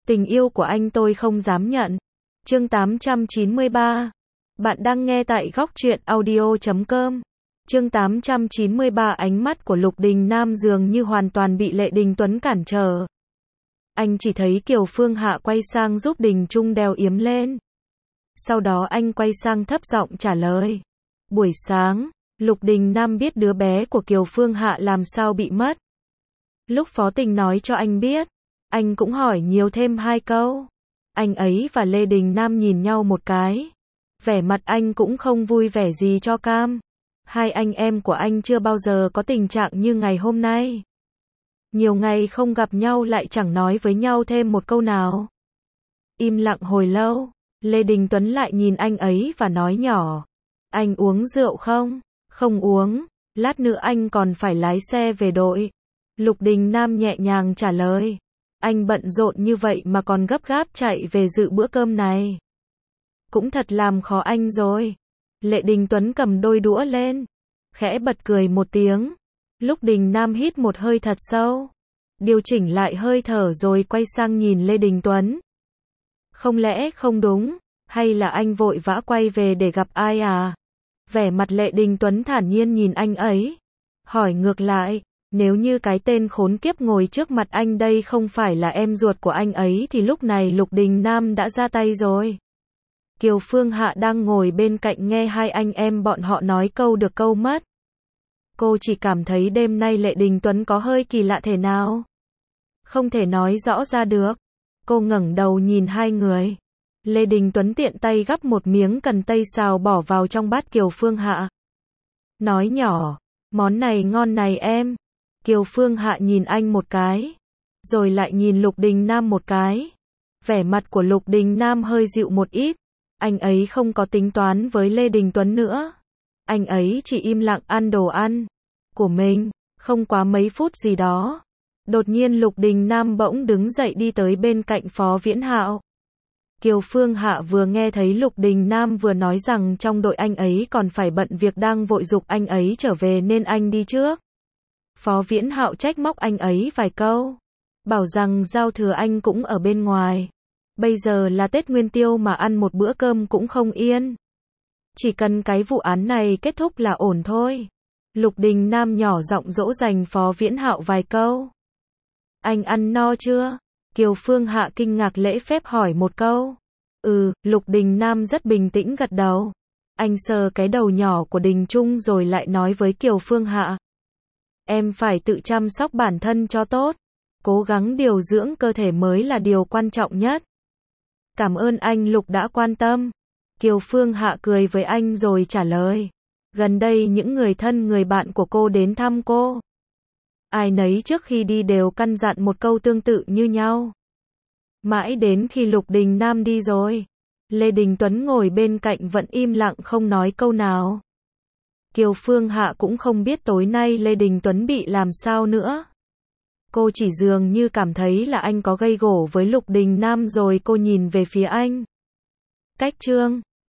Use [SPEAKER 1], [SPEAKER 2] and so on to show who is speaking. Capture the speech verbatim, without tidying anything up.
[SPEAKER 1] Tình yêu của anh tôi không dám nhận. Chương tám trăm chín mươi ba. Bạn đang nghe tại góc truyện audio chấm com. Chương tám trăm chín mươi ba. Ánh mắt của Lục Đình Nam dường như hoàn toàn bị Lệ Đình Tuấn cản trở. Anh chỉ thấy Kiều Phương Hạ quay sang giúp Đình Trung đeo yếm lên. Sau đó anh quay sang thấp giọng trả lời. Buổi sáng, Lục Đình Nam biết đứa bé của Kiều Phương Hạ làm sao bị mất. Lúc Phó Tình nói cho anh biết, anh cũng hỏi nhiều thêm hai câu. Anh ấy và Lê Đình Nam nhìn nhau một cái. Vẻ mặt anh cũng không vui vẻ gì cho cam. Hai anh em của anh chưa bao giờ có tình trạng như ngày hôm nay. Nhiều ngày không gặp nhau lại chẳng nói với nhau thêm một câu nào. Im lặng hồi lâu, Lê Đình Tuấn lại nhìn anh ấy và nói nhỏ. Anh uống rượu không? Không uống, lát nữa anh còn phải lái xe về đội. Lục Đình Nam nhẹ nhàng trả lời. Anh bận rộn như vậy mà còn gấp gáp chạy về dự bữa cơm này. Cũng thật làm khó anh rồi. Lệ Đình Tuấn cầm đôi đũa lên, khẽ bật cười một tiếng. Lục Đình Nam hít một hơi thật sâu, điều chỉnh lại hơi thở rồi quay sang nhìn Lê Đình Tuấn. Không lẽ không đúng, hay là anh vội vã quay về để gặp ai à? Vẻ mặt Lệ Đình Tuấn thản nhiên nhìn anh ấy, hỏi ngược lại. Nếu như cái tên khốn kiếp ngồi trước mặt anh đây không phải là em ruột của anh ấy thì lúc này Lục Đình Nam đã ra tay rồi. Kiều Phương Hạ đang ngồi bên cạnh nghe hai anh em bọn họ nói câu được câu mất. Cô chỉ cảm thấy đêm nay Lệ Đình Tuấn có hơi kỳ lạ thế nào. Không thể nói rõ ra được. Cô ngẩng đầu nhìn hai người. Lê Đình Tuấn tiện tay gắp một miếng cần tây xào bỏ vào trong bát Kiều Phương Hạ. Nói nhỏ, món này ngon này em. Kiều Phương Hạ nhìn anh một cái, rồi lại nhìn Lục Đình Nam một cái. Vẻ mặt của Lục Đình Nam hơi dịu một ít. Anh ấy không có tính toán với Lê Đình Tuấn nữa. Anh ấy chỉ im lặng ăn đồ ăn của mình. Không quá mấy phút gì đó, đột nhiên Lục Đình Nam bỗng đứng dậy đi tới bên cạnh Phó Viễn Hạo. Kiều Phương Hạ vừa nghe thấy Lục Đình Nam vừa nói rằng trong đội anh ấy còn phải bận việc đang vội giục anh ấy trở về nên anh đi trước. Phó Viễn Hạo trách móc anh ấy vài câu, bảo rằng giao thừa anh cũng ở bên ngoài. Bây giờ là Tết Nguyên Tiêu mà ăn một bữa cơm cũng không yên. Chỉ cần cái vụ án này kết thúc là ổn thôi. Lục Đình Nam nhỏ giọng dỗ dành Phó Viễn Hạo vài câu. Anh ăn no chưa? Kiều Phương Hạ kinh ngạc lễ phép hỏi một câu. Ừ, Lục Đình Nam rất bình tĩnh gật đầu. Anh sờ cái đầu nhỏ của Đình Trung rồi lại nói với Kiều Phương Hạ. Em phải tự chăm sóc bản thân cho tốt. Cố gắng điều dưỡng cơ thể mới là điều quan trọng nhất. Cảm ơn anh Lục đã quan tâm. Kiều Phương Hạ cười với anh rồi trả lời. Gần đây những người thân người bạn của cô đến thăm cô. Ai nấy trước khi đi đều căn dặn một câu tương tự như nhau. Mãi đến khi Lục Đình Nam đi rồi, Lê Đình Tuấn ngồi bên cạnh vẫn im lặng không nói câu nào. Kiều Phương Hạ cũng không biết tối nay Lê Đình Tuấn bị làm sao nữa. Cô chỉ dường như cảm thấy là anh có gây gổ với Lục Đình Nam rồi cô nhìn về phía anh. Cách chương